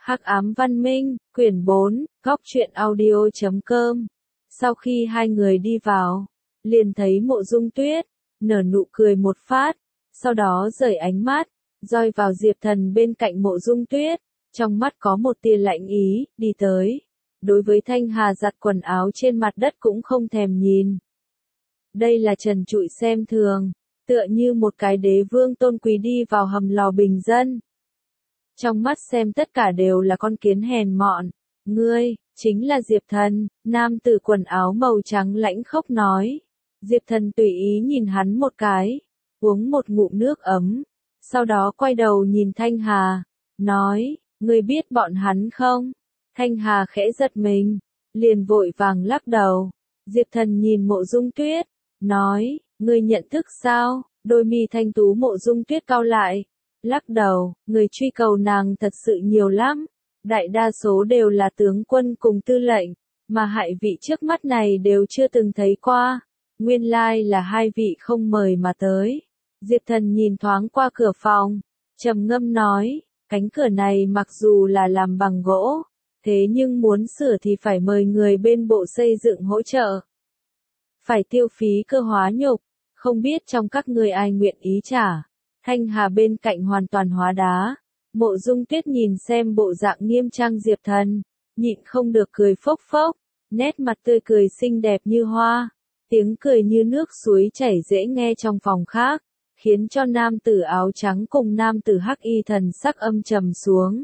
Hắc ám văn minh, quyển 4, góc truyện audio.com. Sau khi hai người đi vào, liền thấy Mộ Dung Tuyết, nở nụ cười một phát, sau đó rời ánh mắt, doi vào Diệp Thần bên cạnh Mộ Dung Tuyết, trong mắt có một tia lạnh ý, đi tới. Đối với Thanh Hà giặt quần áo trên mặt đất cũng không thèm nhìn. Đây là trần trụi xem thường, tựa như một cái đế vương tôn quý đi vào hầm lò bình dân. Trong mắt xem tất cả đều là con kiến hèn mọn. Ngươi, chính là Diệp Thần, nam tử quần áo màu trắng lãnh khốc nói. Diệp Thần tùy ý nhìn hắn một cái, uống một ngụm nước ấm, sau đó quay đầu nhìn Thanh Hà, nói, ngươi biết bọn hắn không? Thanh Hà khẽ giật mình, liền vội vàng lắc đầu. Diệp Thần nhìn Mộ Dung Tuyết, nói, ngươi nhận thức sao? Đôi mi thanh tú Mộ Dung Tuyết cau lại, lắc đầu, người truy cầu nàng thật sự nhiều lắm, đại đa số đều là tướng quân cùng tư lệnh, mà hai vị trước mắt này đều chưa từng thấy qua, nguyên lai là hai vị không mời mà tới. Diệp Thần nhìn thoáng qua cửa phòng, trầm ngâm nói, cánh cửa này mặc dù là làm bằng gỗ, thế nhưng muốn sửa thì phải mời người bên bộ xây dựng hỗ trợ. Phải tiêu phí cơ hóa nhục, không biết trong các ngươi ai nguyện ý trả. Thanh Hà bên cạnh hoàn toàn hóa đá. Mộ Dung Tuyết nhìn xem bộ dạng nghiêm trang Diệp Thần, nhịn không được cười phốc phốc, nét mặt tươi cười xinh đẹp như hoa, tiếng cười như nước suối chảy dễ nghe trong phòng khác, khiến cho nam tử áo trắng cùng nam tử hắc y thần sắc âm trầm xuống.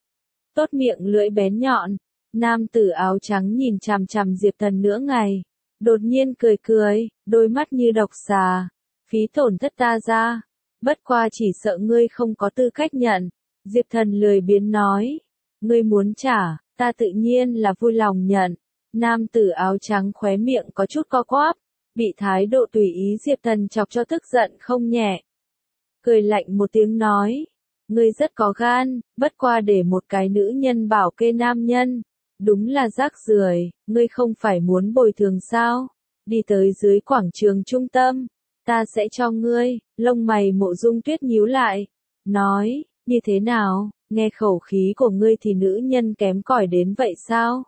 Tốt miệng lưỡi bén nhọn, nam tử áo trắng nhìn chằm chằm Diệp Thần nửa ngày, đột nhiên cười cười, đôi mắt như độc xà, phí tổn thất ta ra. Bất qua chỉ sợ ngươi không có tư cách nhận. Diệp Thần lười biếng nói. Ngươi muốn trả, ta tự nhiên là vui lòng nhận. Nam tử áo trắng khóe miệng có chút co quắp, bị thái độ tùy ý Diệp Thần chọc cho tức giận không nhẹ. Cười lạnh một tiếng nói. Ngươi rất có gan, bất qua để một cái nữ nhân bảo kê nam nhân. Đúng là rác rưởi, ngươi không phải muốn bồi thường sao? Đi tới dưới quảng trường trung tâm. Ta sẽ cho ngươi, lông mày Mộ Dung Tuyết nhíu lại, nói, như thế nào, nghe khẩu khí của ngươi thì nữ nhân kém cỏi đến vậy sao?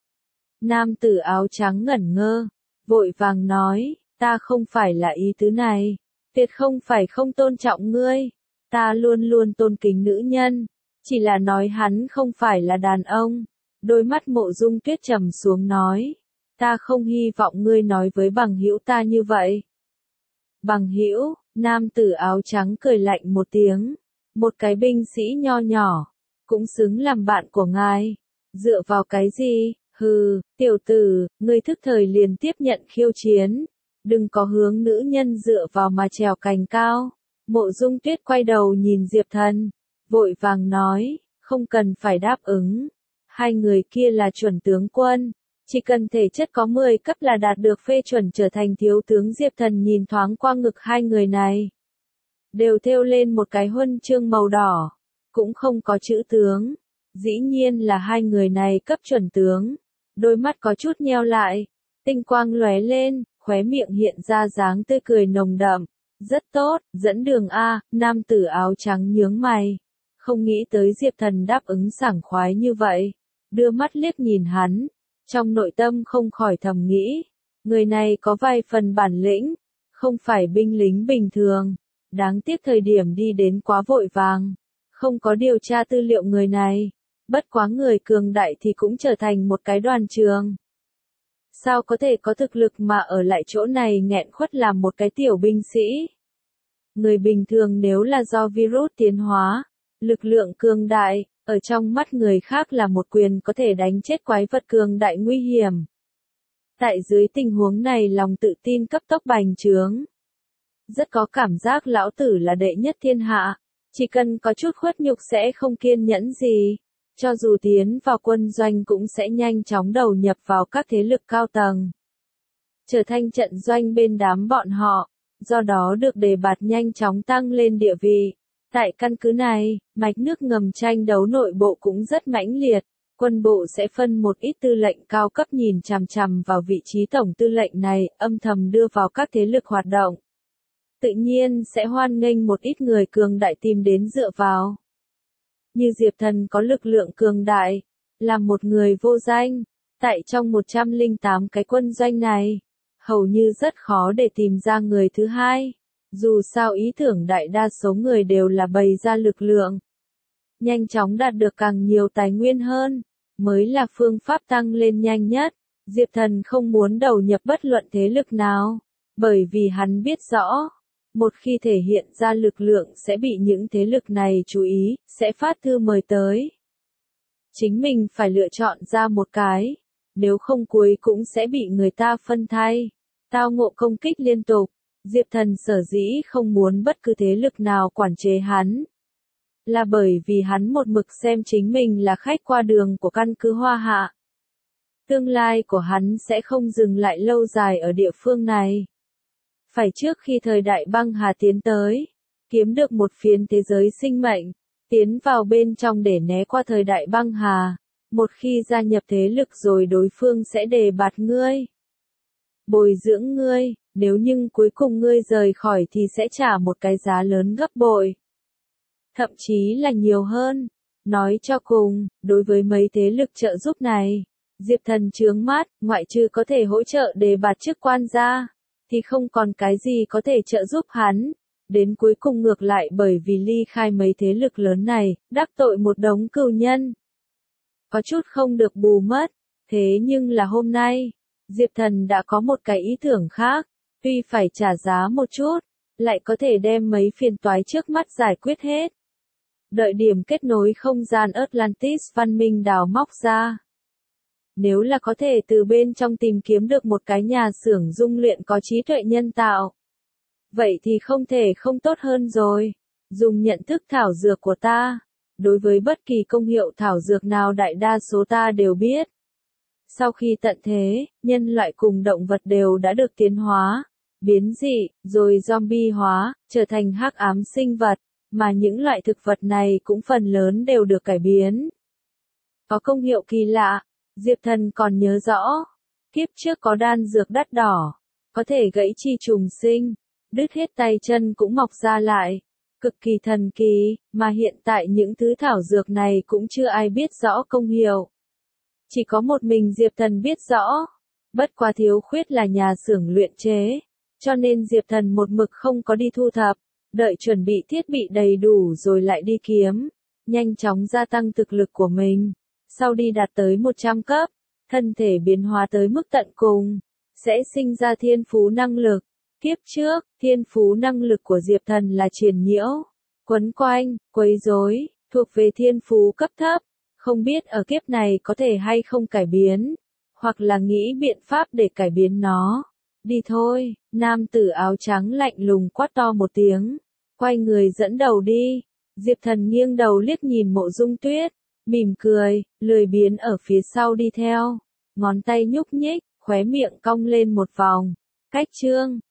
Nam tử áo trắng ngẩn ngơ, vội vàng nói, ta không phải là ý tứ này, tuyệt không phải không tôn trọng ngươi, ta luôn luôn tôn kính nữ nhân, chỉ là nói hắn không phải là đàn ông. Đôi mắt Mộ Dung Tuyết trầm xuống nói, ta không hy vọng ngươi nói với bằng hữu ta như vậy. Bằng hữu, nam tử áo trắng cười lạnh một tiếng, một cái binh sĩ nho nhỏ, cũng xứng làm bạn của ngài, dựa vào cái gì, hừ, tiểu tử, ngươi thức thời liền tiếp nhận khiêu chiến, đừng có hướng nữ nhân dựa vào mà trèo cành cao. Mộ Dung Tuyết quay đầu nhìn Diệp Thần, vội vàng nói, không cần phải đáp ứng, hai người kia là chuẩn tướng quân. Chỉ cần thể chất có 10 cấp là đạt được phê chuẩn trở thành thiếu tướng. Diệp Thần nhìn thoáng qua ngực hai người này. Đều thêu lên một cái huân chương màu đỏ. Cũng không có chữ tướng. Dĩ nhiên là hai người này cấp chuẩn tướng. Đôi mắt có chút nheo lại. Tinh quang lóe lên, khóe miệng hiện ra dáng tươi cười nồng đậm. Rất tốt, dẫn đường A, nam tử áo trắng nhướng mày. Không nghĩ tới Diệp Thần đáp ứng sảng khoái như vậy. Đưa mắt liếc nhìn hắn. Trong nội tâm không khỏi thầm nghĩ, người này có vài phần bản lĩnh, không phải binh lính bình thường, đáng tiếc thời điểm đi đến quá vội vàng, không có điều tra tư liệu người này, bất quá người cường đại thì cũng trở thành một cái đoàn trường. Sao có thể có thực lực mà ở lại chỗ này nghẹn khuất làm một cái tiểu binh sĩ? Người bình thường nếu là do virus tiến hóa, lực lượng cường đại, ở trong mắt người khác là một quyền có thể đánh chết quái vật cường đại nguy hiểm. Tại dưới tình huống này lòng tự tin cấp tốc bành trướng. Rất có cảm giác lão tử là đệ nhất thiên hạ, chỉ cần có chút khuất nhục sẽ không kiên nhẫn gì. Cho dù tiến vào quân doanh cũng sẽ nhanh chóng đầu nhập vào các thế lực cao tầng. Trở thành trận doanh bên đám bọn họ, do đó được đề bạt nhanh chóng tăng lên địa vị. Tại căn cứ này, mạch nước ngầm tranh đấu nội bộ cũng rất mãnh liệt, quân bộ sẽ phân một ít tư lệnh cao cấp nhìn chằm chằm vào vị trí tổng tư lệnh này, âm thầm đưa vào các thế lực hoạt động. Tự nhiên sẽ hoan nghênh một ít người cường đại tìm đến dựa vào. như Diệp Thần có lực lượng cường đại, là một người vô danh, tại trong 108 cái quân doanh này, hầu như rất khó để tìm ra người thứ hai. Dù sao ý tưởng đại đa số người đều là bày ra lực lượng. Nhanh chóng đạt được càng nhiều tài nguyên hơn, mới là phương pháp tăng lên nhanh nhất. Diệp Thần không muốn đầu nhập bất luận thế lực nào, bởi vì hắn biết rõ, một khi thể hiện ra lực lượng sẽ bị những thế lực này chú ý, sẽ phát thư mời tới. Chính mình phải lựa chọn ra một cái, nếu không cuối cũng sẽ bị người ta phân thay, tao ngộ công kích liên tục. Diệp Thần sở dĩ không muốn bất cứ thế lực nào quản chế hắn, là bởi vì hắn một mực xem chính mình là khách qua đường của căn cứ Hoa Hạ. Tương lai của hắn sẽ không dừng lại lâu dài ở địa phương này. Phải trước khi thời đại băng hà tiến tới, kiếm được một phiến thế giới sinh mệnh, tiến vào bên trong để né qua thời đại băng hà. Một khi gia nhập thế lực rồi đối phương sẽ đề bạt ngươi, bồi dưỡng ngươi, nếu nhưng cuối cùng ngươi rời khỏi thì sẽ trả một cái giá lớn gấp bội. Thậm chí là nhiều hơn. Nói cho cùng, đối với mấy thế lực trợ giúp này, Diệp Thần chướng mắt, ngoại trừ có thể hỗ trợ đề bạt chức quan ra, thì không còn cái gì có thể trợ giúp hắn. Đến cuối cùng ngược lại bởi vì ly khai mấy thế lực lớn này, đắc tội một đống cừu nhân. Có chút không được bù mất, thế nhưng là hôm nay, Diệp Thần đã có một cái ý tưởng khác, tuy phải trả giá một chút, lại có thể đem mấy phiền toái trước mắt giải quyết hết. Đợi điểm kết nối không gian Atlantis văn minh đào móc ra. Nếu là có thể từ bên trong tìm kiếm được một cái nhà xưởng dung luyện có trí tuệ nhân tạo, vậy thì không thể không tốt hơn rồi. Dùng nhận thức thảo dược của ta, đối với bất kỳ công hiệu thảo dược nào đại đa số ta đều biết. Sau khi tận thế, nhân loại cùng động vật đều đã được tiến hóa, biến dị, rồi zombie hóa, trở thành hắc ám sinh vật, mà những loại thực vật này cũng phần lớn đều được cải biến. Có công hiệu kỳ lạ, Diệp Thần còn nhớ rõ, kiếp trước có đan dược đắt đỏ, có thể gãy chi trùng sinh, đứt hết tay chân cũng mọc ra lại, cực kỳ thần kỳ, mà hiện tại những thứ thảo dược này cũng chưa ai biết rõ công hiệu. Chỉ có một mình Diệp Thần biết rõ, bất quá thiếu khuyết là nhà xưởng luyện chế, cho nên Diệp Thần một mực không có đi thu thập, đợi chuẩn bị thiết bị đầy đủ rồi lại đi kiếm, nhanh chóng gia tăng thực lực của mình. Sau đi đạt tới 100 cấp, thân thể biến hóa tới mức tận cùng, sẽ sinh ra thiên phú năng lực. Kiếp trước, thiên phú năng lực của Diệp Thần là triền nhiễu, quấn quanh, quấy rối, thuộc về thiên phú cấp thấp, không biết ở kiếp này có thể hay không cải biến, hoặc là nghĩ biện pháp để cải biến nó. Đi thôi, nam tử áo trắng lạnh lùng quát to một tiếng, quay người dẫn đầu đi. Diệp Thần nghiêng đầu liếc nhìn Mộ Dung Tuyết, mỉm cười, lười biếng ở phía sau đi theo, ngón tay nhúc nhích, khóe miệng cong lên một vòng. Cách chương